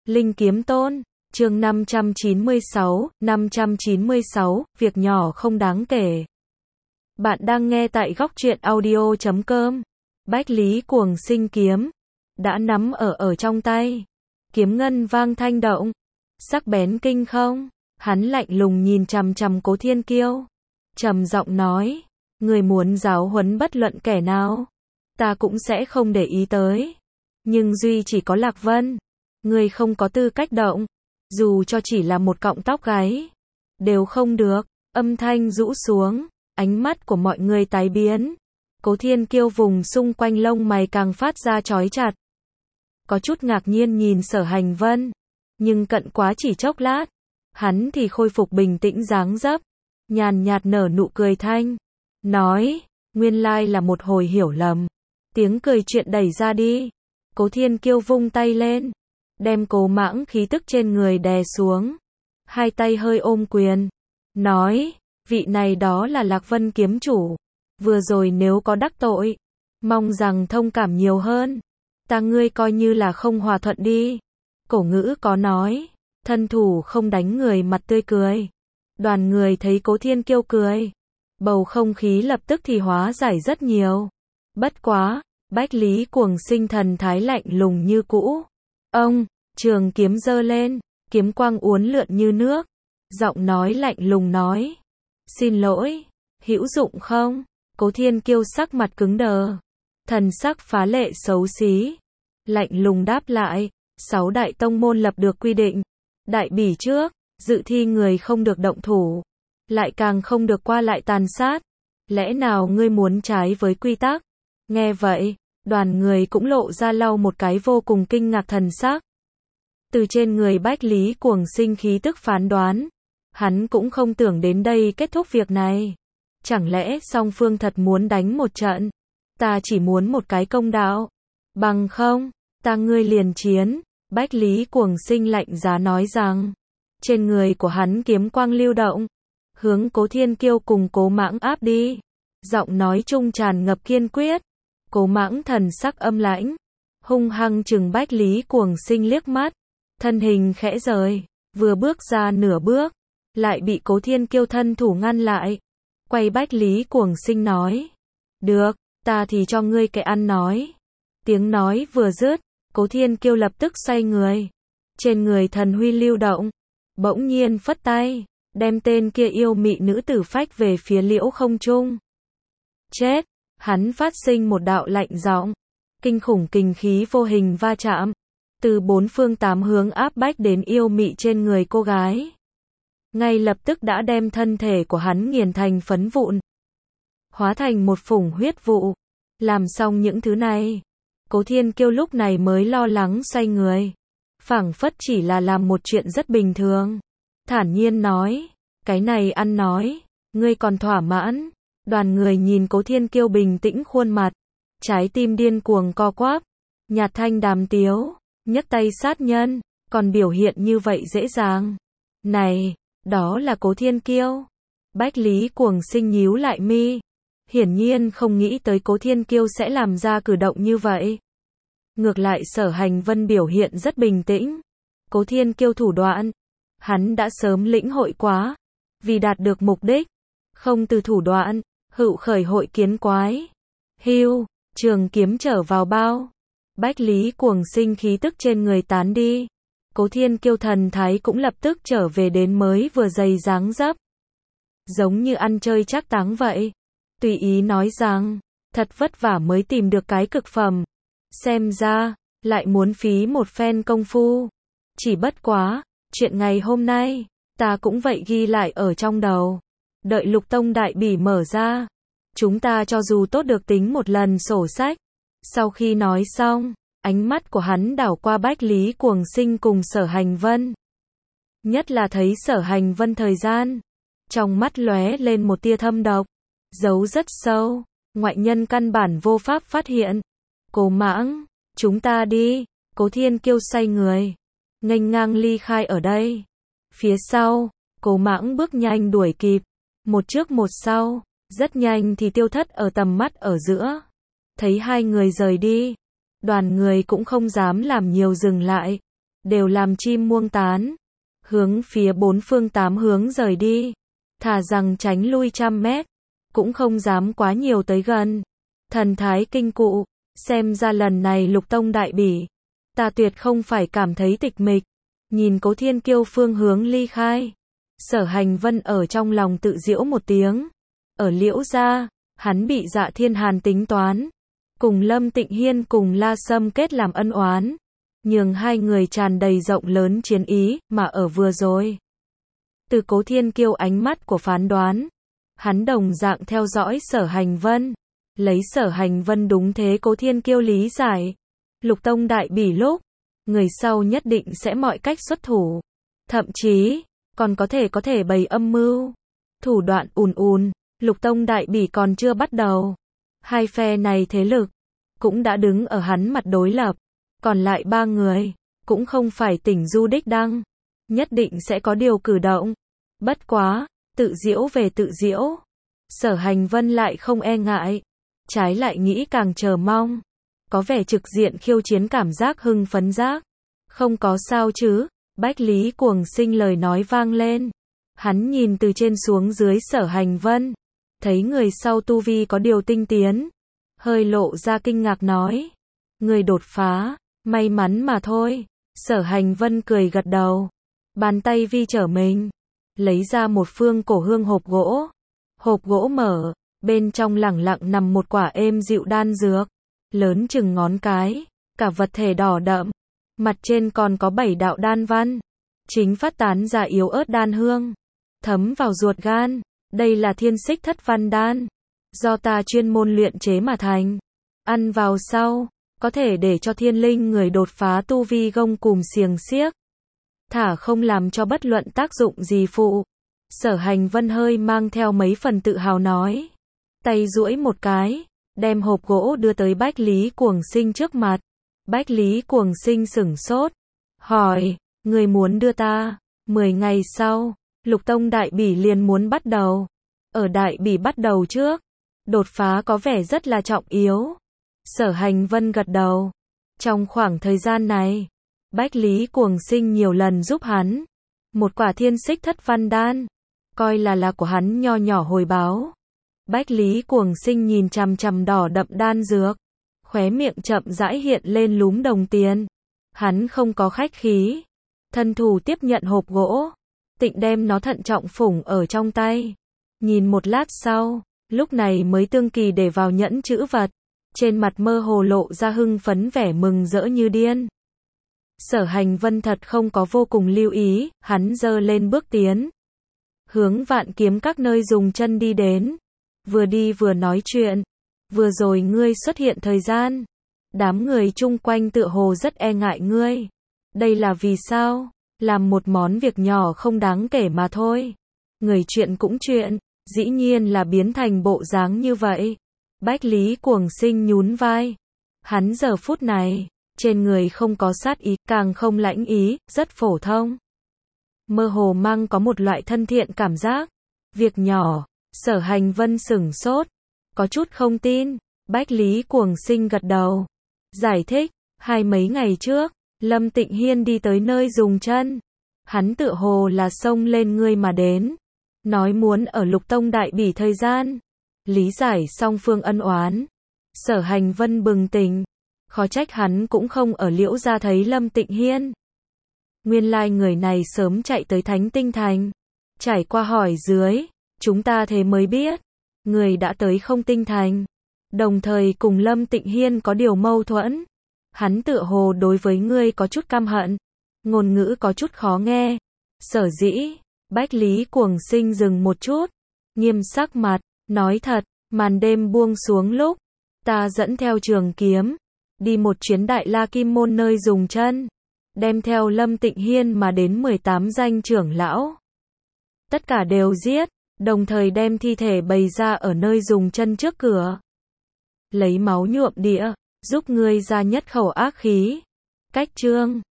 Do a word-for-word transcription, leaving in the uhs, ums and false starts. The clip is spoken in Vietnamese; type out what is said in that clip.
Linh Kiếm Tôn, chương năm trăm chín mươi sáu, năm trăm chín mươi sáu, việc nhỏ không đáng kể. Bạn đang nghe tại góc truyện audio chấm com. Bách Lý Cuồng Sinh kiếm đã nắm ở ở trong tay. Kiếm ngân vang thanh động, sắc bén kinh không. Hắn lạnh lùng nhìn chằm chằm Cố Thiên Kiêu, trầm giọng nói: "Người muốn giáo huấn bất luận kẻ nào, ta cũng sẽ không để ý tới. Nhưng duy chỉ có Lạc Vân, người không có tư cách động, dù cho chỉ là một cọng tóc gáy, đều không được." Âm thanh rũ xuống, ánh mắt của mọi người tái biến. Cố Thiên Kiêu vùng xung quanh lông mày càng phát ra chói chặt. Có chút ngạc nhiên nhìn Sở Hành Vân, nhưng cận quá chỉ chốc lát, hắn thì khôi phục bình tĩnh dáng dấp, nhàn nhạt nở nụ cười thanh, nói: "Nguyên lai là một hồi hiểu lầm." Tiếng cười chuyện đẩy ra đi. Cố Thiên Kiêu vung tay lên, đem Cố Mãng khí tức trên người đè xuống, hai tay hơi ôm quyền, nói: "Vị này đó là Lạc Vân kiếm chủ, vừa rồi nếu có đắc tội, mong rằng thông cảm nhiều hơn. Ta ngươi coi như là không hòa thuận đi." Cổ ngữ có nói, thân thủ không đánh người mặt tươi cười. Đoàn người thấy Cố Thiên Kiêu cười, bầu không khí lập tức thì hóa giải rất nhiều. Bất quá, Bách Lý Cuồng Sinh thần thái lạnh lùng như cũ. Ông, trường kiếm giơ lên, kiếm quang uốn lượn như nước, giọng nói lạnh lùng nói: "Xin lỗi, hữu dụng không?" Cố Thiên Kiêu sắc mặt cứng đờ, thần sắc phá lệ xấu xí, lạnh lùng đáp lại: "Sáu đại tông môn lập được quy định, đại bỉ trước, dự thi người không được động thủ, lại càng không được qua lại tàn sát. Lẽ nào ngươi muốn trái với quy tắc?" Nghe vậy, đoàn người cũng lộ ra lau một cái vô cùng kinh ngạc thần sắc. Từ trên người Bách Lý Cuồng Sinh khí tức phán đoán, hắn cũng không tưởng đến đây kết thúc việc này. Chẳng lẽ song phương thật muốn đánh một trận? Ta chỉ muốn một cái công đạo, bằng không, ta ngươi liền chiến. Bách Lý Cuồng Sinh lạnh giá nói rằng, trên người của hắn kiếm quang lưu động, hướng Cố Thiên Kiêu cùng Cố Mãng áp đi. Giọng nói trung tràn ngập kiên quyết. Cố Mãng thần sắc âm lãnh, hung hăng trừng Bách Lý Cuồng Sinh liếc mắt, thân hình khẽ rời, vừa bước ra nửa bước, lại bị Cố Thiên Kiêu thân thủ ngăn lại. Quay Bách Lý Cuồng Sinh nói: "Được, ta thì cho ngươi cái ăn nói." Tiếng nói vừa dứt, Cố Thiên Kiêu lập tức xoay người, trên người thần huy lưu động, bỗng nhiên phất tay, đem tên kia yêu mị nữ tử phách về phía liễu không trung. Chết! Hắn phát sinh một đạo lạnh giọng, kinh khủng kình khí vô hình va chạm, từ bốn phương tám hướng áp bách đến yêu mị trên người cô gái. Ngay lập tức đã đem thân thể của hắn nghiền thành phấn vụn, hóa thành một phủng huyết vụ. Làm xong những thứ này, Cố Thiên Kiêu lúc này mới lo lắng xoay người, phảng phất chỉ là làm một chuyện rất bình thường, thản nhiên nói: "Cái này ăn nói, ngươi còn thỏa mãn?" Đoàn người nhìn Cố Thiên Kiêu bình tĩnh khuôn mặt, trái tim điên cuồng co quắp, nhạt thanh đàm tiếu, nhấc tay sát nhân, còn biểu hiện như vậy dễ dàng. Này, đó là Cố Thiên Kiêu. Bách Lý Cuồng Sinh nhíu lại mi, hiển nhiên không nghĩ tới Cố Thiên Kiêu sẽ làm ra cử động như vậy. Ngược lại Sở Hành Vân biểu hiện rất bình tĩnh. Cố Thiên Kiêu thủ đoạn, hắn đã sớm lĩnh hội quá, vì đạt được mục đích, không từ thủ đoạn, hữu khởi hội kiến quái. Hưu, trường kiếm trở vào bao. Bách Lý Cuồng Sinh khí tức trên người tán đi. Cố Thiên Kiêu thần thái cũng lập tức trở về đến mới vừa dày dáng dấp, giống như ăn chơi trác táng vậy. Tùy ý nói rằng, thật vất vả mới tìm được cái cực phẩm, xem ra lại muốn phí một phen công phu. Chỉ bất quá, chuyện ngày hôm nay, ta cũng vậy ghi lại ở trong đầu. Đợi Lục Tông đại bỉ mở ra, chúng ta cho dù tốt được tính một lần sổ sách." Sau khi nói xong, ánh mắt của hắn đảo qua Bách Lý Cuồng Sinh cùng Sở Hành Vân. Nhất là thấy Sở Hành Vân thời gian, trong mắt lóe lên một tia thâm độc, giấu rất sâu, ngoại nhân căn bản vô pháp phát hiện. "Cố Mãng, chúng ta đi." Cố Thiên Kiêu xoay người, nghênh ngang ly khai ở đây. Phía sau, Cố Mãng bước nhanh đuổi kịp, một trước một sau, rất nhanh thì tiêu thất ở tầm mắt ở giữa. Thấy hai người rời đi, đoàn người cũng không dám làm nhiều dừng lại, đều làm chim muông tán, hướng phía bốn phương tám hướng rời đi, thà rằng tránh lui trăm mét, cũng không dám quá nhiều tới gần. Thần thái kinh cụ, xem ra lần này Lục Tông đại bỉ, ta tuyệt không phải cảm thấy tịch mịch. Nhìn Cố Thiên Kiêu phương hướng ly khai, Sở Hành Vân ở trong lòng tự giễu một tiếng. Ở Liễu gia, hắn bị Dạ Thiên Hàn tính toán, cùng Lâm Tịnh Hiên cùng La Sâm kết làm ân oán, nhường hai người tràn đầy rộng lớn chiến ý, mà ở vừa rồi, từ Cố Thiên Kiêu ánh mắt của phán đoán, hắn đồng dạng theo dõi Sở Hành Vân, lấy Sở Hành Vân đúng thế Cố Thiên Kiêu lý giải, Lục Tông đại bỉ lúc, người sau nhất định sẽ mọi cách xuất thủ, thậm chí còn có thể có thể bày âm mưu, thủ đoạn ùn ùn. Lục Tông đại bỉ còn chưa bắt đầu, hai phe này thế lực cũng đã đứng ở hắn mặt đối lập, còn lại ba người cũng không phải tỉnh du đích đăng, nhất định sẽ có điều cử động. Bất quá, tự diễu về tự diễu, Sở Hành Vân lại không e ngại, trái lại nghĩ càng chờ mong, có vẻ trực diện khiêu chiến cảm giác hưng phấn giác. Không có sao chứ? Bách Lý Cuồng Sinh lời nói vang lên. Hắn nhìn từ trên xuống dưới Sở Hành Vân, thấy người sau tu vi có điều tinh tiến, hơi lộ ra kinh ngạc nói: người đột phá, may mắn mà thôi. Sở Hành Vân cười gật đầu, bàn tay vi trở mình, lấy ra một phương cổ hương hộp gỗ. Hộp gỗ mở, bên trong lẳng lặng nằm một quả êm dịu đan dược, lớn chừng ngón cái, cả vật thể đỏ đậm, mặt trên còn có bảy đạo đan văn, chính phát tán ra yếu ớt đan hương, thấm vào ruột gan. Đây là Thiên Xích Thất Văn đan, do ta chuyên môn luyện chế mà thành. Ăn vào sau, có thể để cho thiên linh người đột phá tu vi gông cùm xiềng xiếc, thả không làm cho bất luận tác dụng gì phụ. Sở Hành Vân hơi mang theo mấy phần tự hào nói, tay duỗi một cái, đem hộp gỗ đưa tới Bách Lý Cuồng Sinh trước mặt. Bách Lý Cuồng Sinh sửng sốt, hỏi: người muốn đưa ta? Mười ngày sau, Lục Tông đại bỉ liền muốn bắt đầu. Ở đại bỉ bắt đầu trước, đột phá có vẻ rất là trọng yếu. Sở Hành Vân gật đầu. Trong khoảng thời gian này, Bách Lý Cuồng Sinh nhiều lần giúp hắn. Một quả Thiên Xích Thất Văn đan, coi là là của hắn nho nhỏ hồi báo. Bách Lý Cuồng Sinh nhìn chằm chằm đỏ đậm đan dược, khóe miệng chậm rãi hiện lên lúm đồng tiền. Hắn không có khách khí, thân thủ tiếp nhận hộp gỗ, tịnh đem nó thận trọng phủng ở trong tay. Nhìn một lát sau, lúc này mới tương kỳ để vào nhẫn chữ vật, trên mặt mơ hồ lộ ra hưng phấn vẻ mừng rỡ như điên. Sở Hành Vân thật không có vô cùng lưu ý, hắn giơ lên bước tiến, hướng Vạn Kiếm các nơi dùng chân đi đến, vừa đi vừa nói chuyện. Vừa rồi ngươi xuất hiện thời gian, đám người chung quanh tựa hồ rất e ngại ngươi. Đây là vì sao? Làm một món việc nhỏ không đáng kể mà thôi. Người chuyện cũng chuyện, dĩ nhiên là biến thành bộ dáng như vậy. Bách Lý Cuồng Sinh nhún vai. Hắn giờ phút này, trên người không có sát ý, càng không lãnh ý, rất phổ thông. Mơ hồ mang có một loại thân thiện cảm giác. Việc nhỏ. Sở Hành Vân sửng sốt, có chút không tin. Bách Lý Cuồng Sinh gật đầu, giải thích, hai mấy ngày trước, Lâm Tịnh Hiên đi tới nơi dùng chân, hắn tựa hồ là xông lên ngươi mà đến, nói muốn ở Lục Tông đại bỉ thời gian. Lý giải song phương ân oán, Sở Hành Vân bừng tỉnh, khó trách hắn cũng không ở Liễu gia thấy Lâm Tịnh Hiên. Nguyên lai người này sớm chạy tới Thánh Tinh Thành. Trải qua hỏi dưới, chúng ta thế mới biết, người đã tới Không Tinh Thành, đồng thời cùng Lâm Tịnh Hiên có điều mâu thuẫn. Hắn tựa hồ đối với ngươi có chút căm hận, ngôn ngữ có chút khó nghe. Sở dĩ, Bách Lý Cuồng Sinh dừng một chút, nghiêm sắc mặt, nói thật, màn đêm buông xuống lúc, ta dẫn theo trường kiếm, đi một chuyến Đại La Kim Môn nơi dùng chân, đem theo Lâm Tịnh Hiên mà đến mười tám danh trưởng lão. Tất cả đều giết, đồng thời đem thi thể bày ra ở nơi dùng chân trước cửa. Lấy máu nhuộm địa, giúp ngươi ra nhất khẩu ác khí. Cách chương